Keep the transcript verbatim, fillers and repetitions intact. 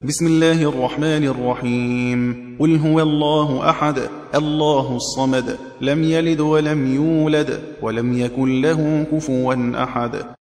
بسم الله الرحمن الرحيم قل هو الله أحد الله الصمد لم يلد ولم يولد ولم يكن له كفوا أحد